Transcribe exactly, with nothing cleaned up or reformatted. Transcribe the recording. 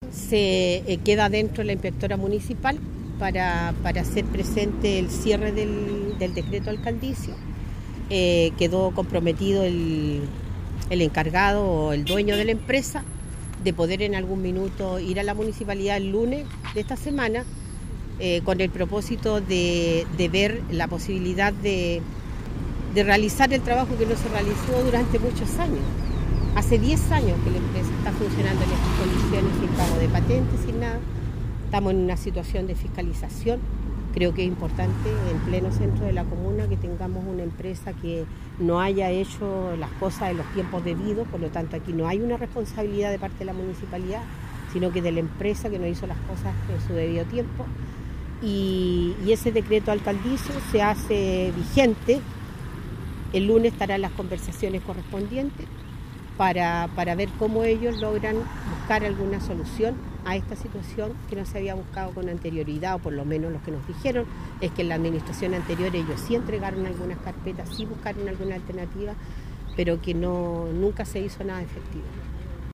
Se eh, queda dentro la inspectora municipal para, para hacer presente el cierre del, del decreto alcaldicio. Eh, quedó comprometido el, el encargado o el dueño de la empresa de poder en algún minuto ir a la municipalidad el lunes de esta semana eh, con el propósito de, de ver la posibilidad de, de realizar el trabajo que no se realizó durante muchos años. Hace diez años que la empresa está funcionando en estas condiciones, sin pago de patentes, sin nada. Estamos en una situación de fiscalización. Creo que es importante en pleno centro de la comuna que tengamos una empresa que no haya hecho las cosas en los tiempos debidos, por lo tanto aquí no hay una responsabilidad de parte de la municipalidad, sino que de la empresa que no hizo las cosas en su debido tiempo. Y, y ese decreto alcaldicio se hace vigente. El lunes estarán las conversaciones correspondientes para, para ver cómo ellos logran buscar alguna solución a esta situación que no se había buscado con anterioridad, o por lo menos lo que nos dijeron es que en la administración anterior ellos sí entregaron algunas carpetas, sí buscaron alguna alternativa, pero que no, nunca se hizo nada efectivo.